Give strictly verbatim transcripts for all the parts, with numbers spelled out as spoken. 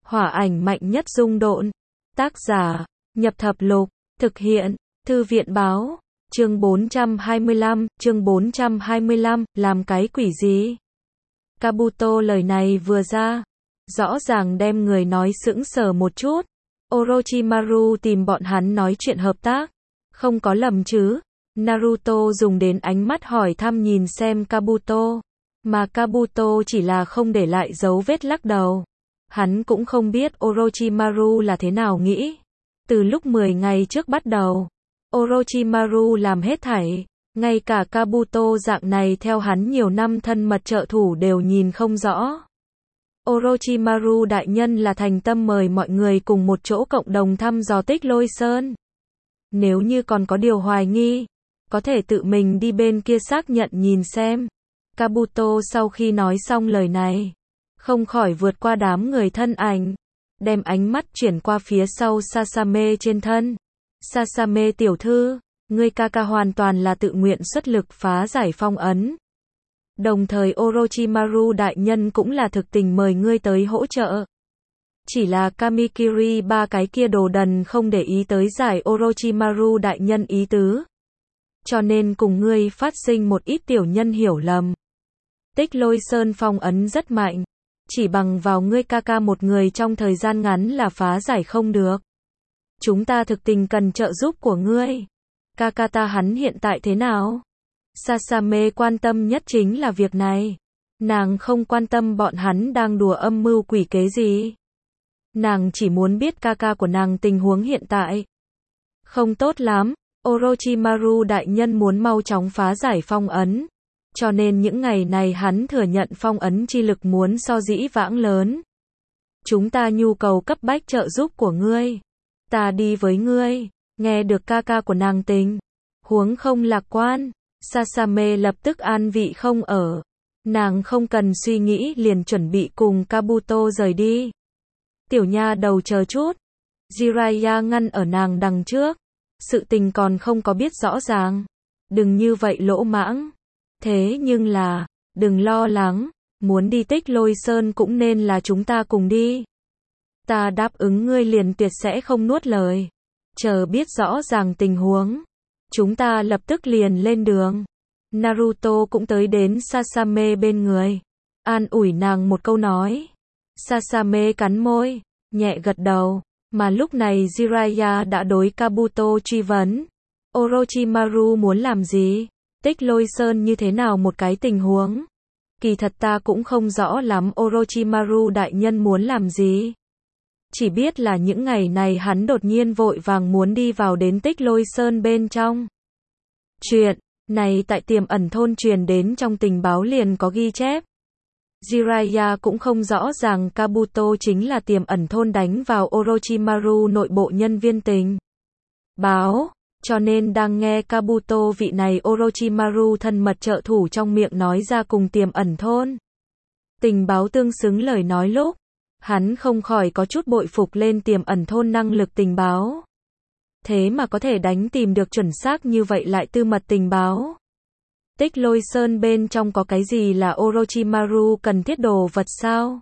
Hỏa ảnh mạnh nhất dung độn. Tác giả, Nhập Thập Lục. Thực hiện, Thư viện báo. Chương bốn trăm hai mươi lăm, chương bốn trăm hai mươi lăm, làm cái quỷ gì? Kabuto lời này vừa ra, rõ ràng đem người nói sững sờ một chút. Orochimaru tìm bọn hắn nói chuyện hợp tác. Không có lầm chứ? Naruto dùng đến ánh mắt hỏi thăm nhìn xem Kabuto. Mà Kabuto chỉ là không để lại dấu vết lắc đầu. Hắn cũng không biết Orochimaru là thế nào nghĩ. Từ lúc mười ngày trước bắt đầu, Orochimaru làm hết thảy. Ngay cả Kabuto dạng này theo hắn nhiều năm thân mật trợ thủ đều nhìn không rõ. Orochimaru đại nhân là thành tâm mời mọi người cùng một chỗ cộng đồng thăm dò Tích Lôi Sơn. Nếu như còn có điều hoài nghi, có thể tự mình đi bên kia xác nhận nhìn xem. Kabuto sau khi nói xong lời này, không khỏi vượt qua đám người thân ảnh, đem ánh mắt chuyển qua phía sau Sasame trên thân. Sasame tiểu thư, ngươi Kaka hoàn toàn là tự nguyện xuất lực phá giải phong ấn. Đồng thời Orochimaru đại nhân cũng là thực tình mời ngươi tới hỗ trợ. Chỉ là Kamikiri ba cái kia đồ đần không để ý tới giải Orochimaru đại nhân ý tứ. Cho nên cùng ngươi phát sinh một ít tiểu nhân hiểu lầm. Tích Lôi Sơn phong ấn rất mạnh. Chỉ bằng vào ngươi Kaka một người trong thời gian ngắn là phá giải không được. Chúng ta thực tình cần trợ giúp của ngươi. Kaka ta hắn hiện tại thế nào? Sasame quan tâm nhất chính là việc này. Nàng không quan tâm bọn hắn đang đùa âm mưu quỷ kế gì. Nàng chỉ muốn biết Kaka của nàng tình huống hiện tại. Không tốt lắm, Orochimaru đại nhân muốn mau chóng phá giải phong ấn. Cho nên những ngày này hắn thừa nhận phong ấn chi lực muốn so dĩ vãng lớn. Chúng ta nhu cầu cấp bách trợ giúp của ngươi. Ta đi với ngươi. Nghe được Kaka của nàng tình huống không lạc quan, Sasame lập tức an vị không ở. Nàng không cần suy nghĩ liền chuẩn bị cùng Kabuto rời đi. Tiểu nha đầu chờ chút. Jiraiya ngăn ở nàng đằng trước. Sự tình còn không có biết rõ ràng. Đừng như vậy lỗ mãng. Thế nhưng là, đừng lo lắng. Muốn đi Tích Lôi Sơn cũng nên là chúng ta cùng đi. Ta đáp ứng ngươi liền tuyệt sẽ không nuốt lời. Chờ biết rõ ràng tình huống, chúng ta lập tức liền lên đường. Naruto cũng tới đến Sasame bên người, an ủi nàng một câu nói. Sasame cắn môi, nhẹ gật đầu, mà lúc này Jiraiya đã đối Kabuto truy vấn. Orochimaru muốn làm gì? Tích Lôi Sơn như thế nào một cái tình huống? Kỳ thật ta cũng không rõ lắm Orochimaru đại nhân muốn làm gì. Chỉ biết là những ngày này hắn đột nhiên vội vàng muốn đi vào đến Tích Lôi Sơn bên trong. Chuyện này tại Tiềm Ẩn Thôn truyền đến trong tình báo liền có ghi chép. Jiraiya cũng không rõ ràng Kabuto chính là Tiềm Ẩn Thôn đánh vào Orochimaru nội bộ nhân viên tình báo, cho nên đang nghe Kabuto vị này Orochimaru thân mật trợ thủ trong miệng nói ra cùng Tiềm Ẩn Thôn tình báo tương xứng lời nói lúc, hắn không khỏi có chút bội phục lên Tiềm Ẩn Thôn năng lực tình báo. Thế mà có thể đánh tìm được chuẩn xác như vậy lại tư mật tình báo. Tích Lôi Sơn bên trong có cái gì là Orochimaru cần thiết đồ vật sao?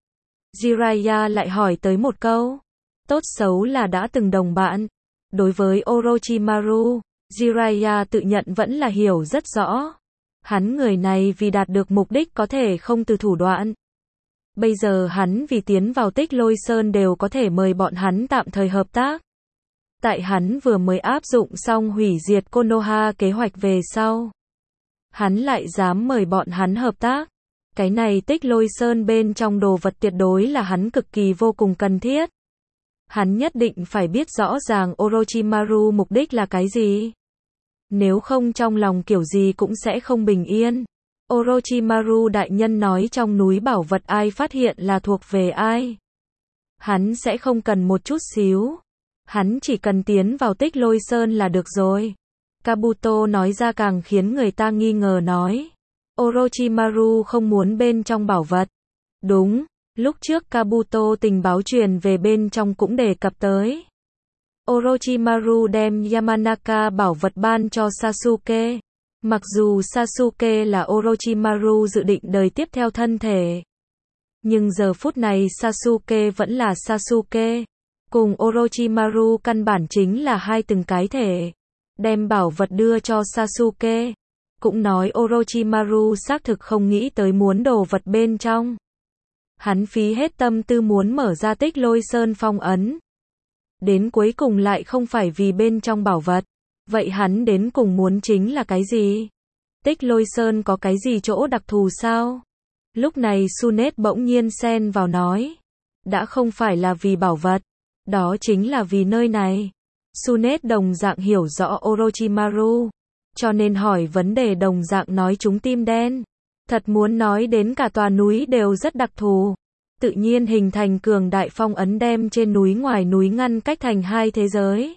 Jiraiya lại hỏi tới một câu. Tốt xấu là đã từng đồng bạn. Đối với Orochimaru, Jiraiya tự nhận vẫn là hiểu rất rõ. Hắn người này vì đạt được mục đích có thể không từ thủ đoạn. Bây giờ hắn vì tiến vào Tích Lôi Sơn đều có thể mời bọn hắn tạm thời hợp tác. Tại hắn vừa mới áp dụng xong hủy diệt Konoha kế hoạch về sau. Hắn lại dám mời bọn hắn hợp tác. Cái này Tích Lôi Sơn bên trong đồ vật tuyệt đối là hắn cực kỳ vô cùng cần thiết. Hắn nhất định phải biết rõ ràng Orochimaru mục đích là cái gì. Nếu không trong lòng kiểu gì cũng sẽ không bình yên. Orochimaru đại nhân nói trong núi bảo vật ai phát hiện là thuộc về ai. Hắn sẽ không cần một chút xíu. Hắn chỉ cần tiến vào Tích Lôi Sơn là được rồi. Kabuto nói ra càng khiến người ta nghi ngờ nói. Orochimaru không muốn bên trong bảo vật. Đúng, lúc trước Kabuto tình báo truyền về bên trong cũng đề cập tới. Orochimaru đem Yamanaka bảo vật ban cho Sasuke. Mặc dù Sasuke là Orochimaru dự định đời tiếp theo thân thể. Nhưng giờ phút này Sasuke vẫn là Sasuke. Cùng Orochimaru căn bản chính là hai từng cái thể. Đem bảo vật đưa cho Sasuke. Cũng nói Orochimaru xác thực không nghĩ tới muốn đồ vật bên trong. Hắn phí hết tâm tư muốn mở ra Tích Lôi Sơn phong ấn. Đến cuối cùng lại không phải vì bên trong bảo vật. Vậy hắn đến cùng muốn chính là cái gì? Tích Lôi Sơn có cái gì chỗ đặc thù sao? Lúc này Sunet bỗng nhiên xen vào nói. Đã không phải là vì bảo vật. Đó chính là vì nơi này. Sunet đồng dạng hiểu rõ Orochimaru. Cho nên hỏi vấn đề đồng dạng nói chúng tim đen. Thật muốn nói đến cả tòa núi đều rất đặc thù. Tự nhiên hình thành cường đại phong ấn đem trên núi ngoài núi ngăn cách thành hai thế giới.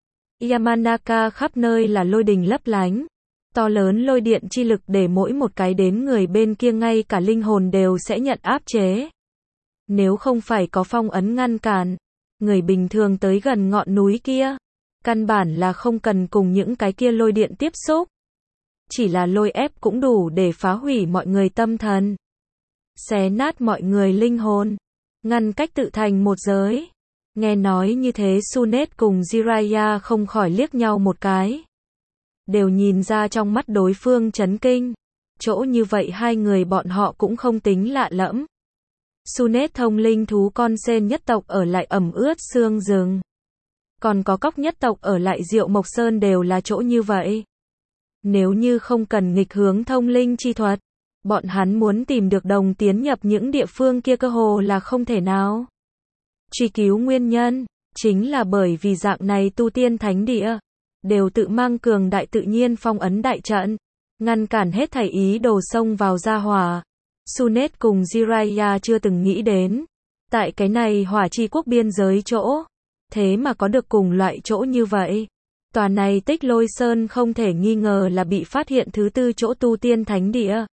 Yamanaka khắp nơi là lôi đình lấp lánh. To lớn lôi điện chi lực để mỗi một cái đến người bên kia ngay cả linh hồn đều sẽ nhận áp chế. Nếu không phải có phong ấn ngăn cản, người bình thường tới gần ngọn núi kia, căn bản là không cần cùng những cái kia lôi điện tiếp xúc. Chỉ là lôi ép cũng đủ để phá hủy mọi người tâm thần. Xé nát mọi người linh hồn. Ngăn cách tự thành một giới. Nghe nói như thế Sunet cùng Jiraiya không khỏi liếc nhau một cái. Đều nhìn ra trong mắt đối phương chấn kinh. Chỗ như vậy hai người bọn họ cũng không tính lạ lẫm. Sunet thông linh thú con sen nhất tộc ở lại ẩm ướt xương rừng. Còn có cóc nhất tộc ở lại Diệu Mộc Sơn đều là chỗ như vậy. Nếu như không cần nghịch hướng thông linh chi thuật, bọn hắn muốn tìm được đồng tiến nhập những địa phương kia cơ hồ là không thể nào. Truy cứu nguyên nhân, chính là bởi vì dạng này tu tiên thánh địa, đều tự mang cường đại tự nhiên phong ấn đại trận, ngăn cản hết thảy ý đồ xông vào gia hỏa. Sunet cùng Jiraiya chưa từng nghĩ đến, tại cái này hỏa chi quốc biên giới chỗ, thế mà có được cùng loại chỗ như vậy. Tòa này Tích Lôi Sơn không thể nghi ngờ là bị phát hiện thứ tư chỗ tu tiên thánh địa.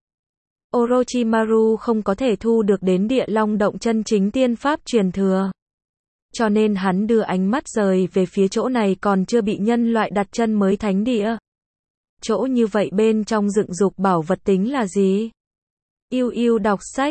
Orochimaru không có thể thu được đến địa long động chân chính tiên pháp truyền thừa. Cho nên hắn đưa ánh mắt rời về phía chỗ này còn chưa bị nhân loại đặt chân mới thánh địa. Chỗ như vậy bên trong dựng dục bảo vật tính là gì? Yêu yêu đọc sách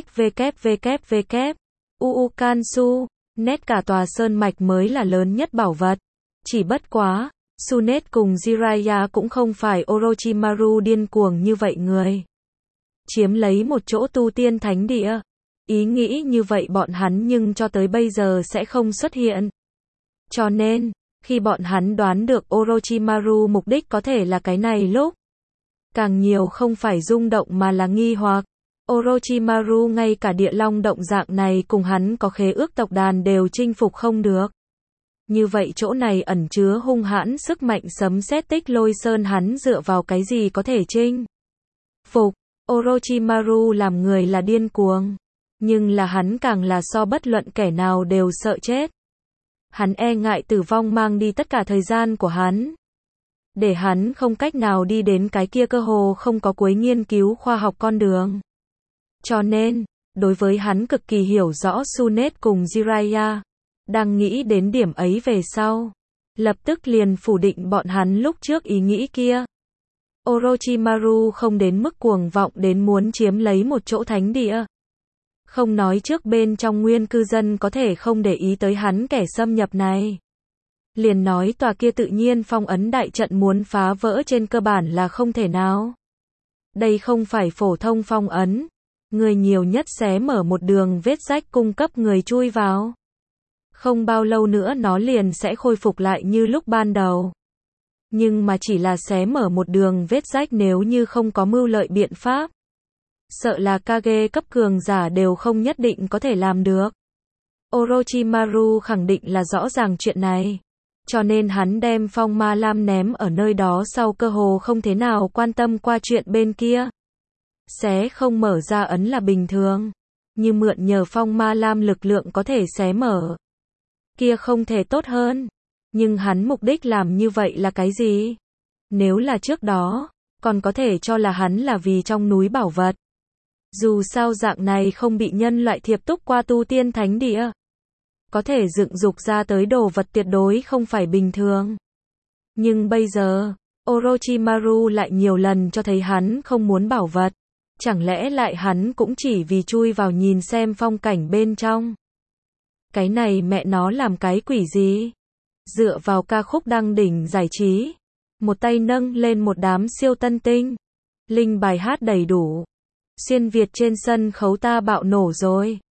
www. Uu Kansu, nét cả tòa sơn mạch mới là lớn nhất bảo vật. Chỉ bất quá, Sunet cùng Jiraiya cũng không phải Orochimaru điên cuồng như vậy người. Chiếm lấy một chỗ tu tiên thánh địa. Ý nghĩ như vậy bọn hắn nhưng cho tới bây giờ sẽ không xuất hiện. Cho nên, khi bọn hắn đoán được Orochimaru mục đích có thể là cái này lúc, càng nhiều không phải rung động mà là nghi hoặc. Orochimaru ngay cả địa long động dạng này cùng hắn có khế ước tộc đàn đều chinh phục không được. Như vậy chỗ này ẩn chứa hung hãn sức mạnh sấm sét Tích Lôi Sơn hắn dựa vào cái gì có thể chinh phục. Orochimaru làm người là điên cuồng. Nhưng là hắn càng là so bất luận kẻ nào đều sợ chết. Hắn e ngại tử vong mang đi tất cả thời gian của hắn. Để hắn không cách nào đi đến cái kia cơ hồ không có cuối nghiên cứu khoa học con đường. Cho nên, đối với hắn cực kỳ hiểu rõ Sunet cùng Jiraiya. Đang nghĩ đến điểm ấy về sau. Lập tức liền phủ định bọn hắn lúc trước ý nghĩ kia. Orochimaru không đến mức cuồng vọng đến muốn chiếm lấy một chỗ thánh địa. Không nói trước bên trong nguyên cư dân có thể không để ý tới hắn kẻ xâm nhập này. Liền nói tòa kia tự nhiên phong ấn đại trận muốn phá vỡ trên cơ bản là không thể nào. Đây không phải phổ thông phong ấn. Người nhiều nhất xé mở một đường vết rách cung cấp người chui vào. Không bao lâu nữa nó liền sẽ khôi phục lại như lúc ban đầu. Nhưng mà chỉ là xé mở một đường vết rách nếu như không có mưu lợi biện pháp. Sợ là Kage cấp cường giả đều không nhất định có thể làm được. Orochimaru khẳng định là rõ ràng chuyện này. Cho nên hắn đem phong ma lam ném ở nơi đó sau cơ hồ không thế nào quan tâm qua chuyện bên kia. Xé không mở ra ấn là bình thường. Như mượn nhờ phong ma lam lực lượng có thể xé mở. Kia không thể tốt hơn. Nhưng hắn mục đích làm như vậy là cái gì? Nếu là trước đó, còn có thể cho là hắn là vì trong núi bảo vật. Dù sao dạng này không bị nhân loại thiệp túc qua tu tiên thánh địa. Có thể dựng dục ra tới đồ vật tuyệt đối không phải bình thường. Nhưng bây giờ, Orochimaru lại nhiều lần cho thấy hắn không muốn bảo vật. Chẳng lẽ lại hắn cũng chỉ vì chui vào nhìn xem phong cảnh bên trong? Cái này mẹ nó làm cái quỷ gì? Dựa vào ca khúc đăng đỉnh giải trí, một tay nâng lên một đám siêu tân tinh. Linh bài hát đầy đủ. Xuyên Việt trên sân khấu ta bạo nổ rồi.